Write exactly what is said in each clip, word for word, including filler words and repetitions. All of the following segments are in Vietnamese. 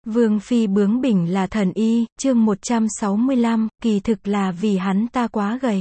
Vương phi bướng bỉnh là thần y, chương một trăm sáu mươi lăm, kỳ thực là vì hắn ta quá gầy.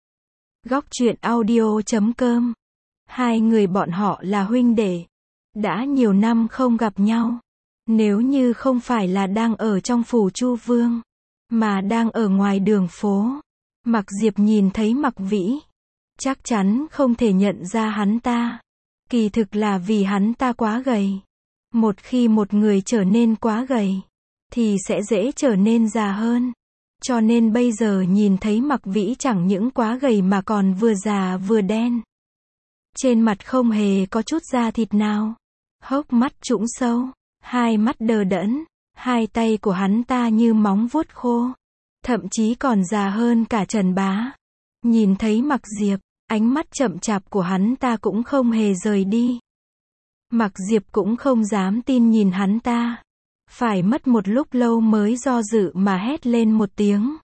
Góc truyện audio chấm com. Hai người bọn họ là huynh đệ. Đã nhiều năm không gặp nhau. Nếu như không phải là đang ở trong phủ Chu Vương, mà đang ở ngoài đường phố, Mạc Diệp nhìn thấy Mạc Vĩ, chắc chắn không thể nhận ra hắn ta. Kỳ thực là vì hắn ta quá gầy. Một khi một người trở nên quá gầy, thì sẽ dễ trở nên già hơn. Cho nên bây giờ nhìn thấy Mạc Vĩ chẳng những quá gầy mà còn vừa già vừa đen. Trên mặt không hề có chút da thịt nào. Hốc mắt trũng sâu, hai mắt đờ đẫn, hai tay của hắn ta như móng vuốt khô. Thậm chí còn già hơn cả Trần Bá. Nhìn thấy Mạc Diệp, ánh mắt chậm chạp của hắn ta cũng không hề rời đi. Mạc Diệp cũng không dám tin nhìn hắn ta. Phải mất một lúc lâu mới do dự mà hét lên một tiếng.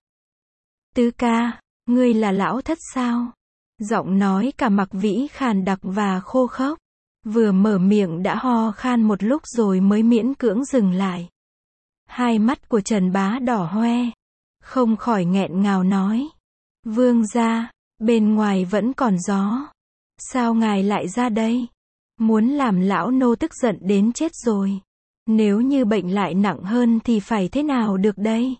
Tứ ca, ngươi là lão thất sao? Giọng nói cả Mạc Vĩ khàn đặc và khô khốc. Vừa mở miệng đã ho khan một lúc rồi mới miễn cưỡng dừng lại. Hai mắt của Trần Bá đỏ hoe. Không khỏi nghẹn ngào nói. Vương gia, bên ngoài vẫn còn gió. Sao ngài lại ra đây? Muốn làm lão nô tức giận đến chết rồi. Nếu như bệnh lại nặng hơn thì phải thế nào được đây?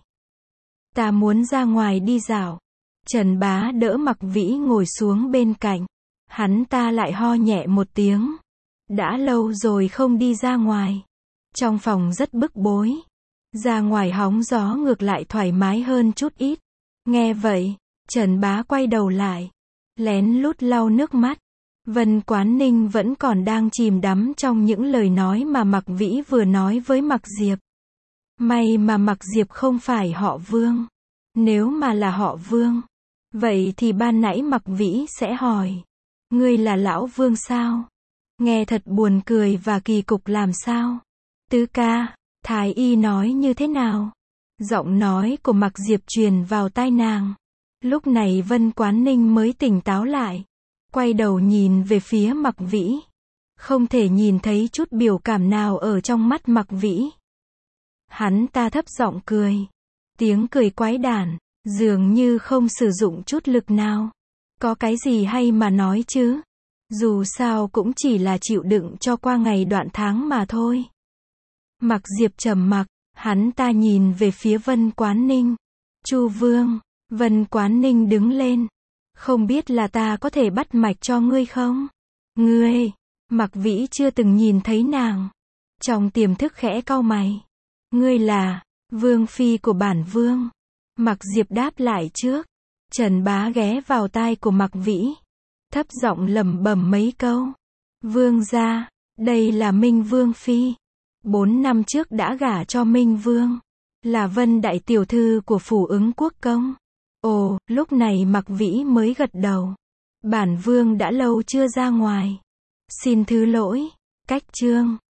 Ta muốn ra ngoài đi dạo. Trần Bá đỡ Mạc Vĩ ngồi xuống bên cạnh. Hắn ta lại ho nhẹ một tiếng. Đã lâu rồi không đi ra ngoài. Trong phòng rất bức bối. Ra ngoài hóng gió ngược lại thoải mái hơn chút ít. Nghe vậy, Trần Bá quay đầu lại. Lén lút lau nước mắt. Vân Quán Ninh vẫn còn đang chìm đắm trong những lời nói mà Mạc Vĩ vừa nói với Mạc Diệp. May mà Mạc Diệp không phải họ Vương. Nếu mà là họ Vương, vậy thì ban nãy Mạc Vĩ sẽ hỏi. Ngươi là lão Vương sao? Nghe thật buồn cười và kỳ cục làm sao? Tứ ca, Thái y nói như thế nào? Giọng nói của Mạc Diệp truyền vào tai nàng. Lúc này Vân Quán Ninh mới tỉnh táo lại. Quay đầu nhìn về phía Mạc Vĩ. Không thể nhìn thấy chút biểu cảm nào ở trong mắt Mạc Vĩ. Hắn ta thấp giọng cười. Tiếng cười quái đản, dường như không sử dụng chút lực nào. Có cái gì hay mà nói chứ? Dù sao cũng chỉ là chịu đựng cho qua ngày đoạn tháng mà thôi. Mạc Diệp trầm mặc, hắn ta nhìn về phía Vân Quán Ninh. Chu Vương, Vân Quán Ninh đứng lên. Không biết là ta có thể bắt mạch cho ngươi không? Ngươi, Mạc Vĩ chưa từng nhìn thấy nàng. Trong tiềm thức khẽ cau mày. Ngươi là Vương phi của bản Vương. Mạc Diệp đáp lại trước. Trần Bá ghé vào tai của Mạc Vĩ. Thấp giọng lẩm bẩm mấy câu. Vương gia, đây là Minh Vương phi. Bốn năm trước đã gả cho Minh Vương. Là Vân đại tiểu thư của phủ Ứng Quốc công. Ồ, lúc này Mạc Vĩ mới gật đầu. Bản Vương đã lâu chưa ra ngoài. Xin thứ lỗi. Cách chương.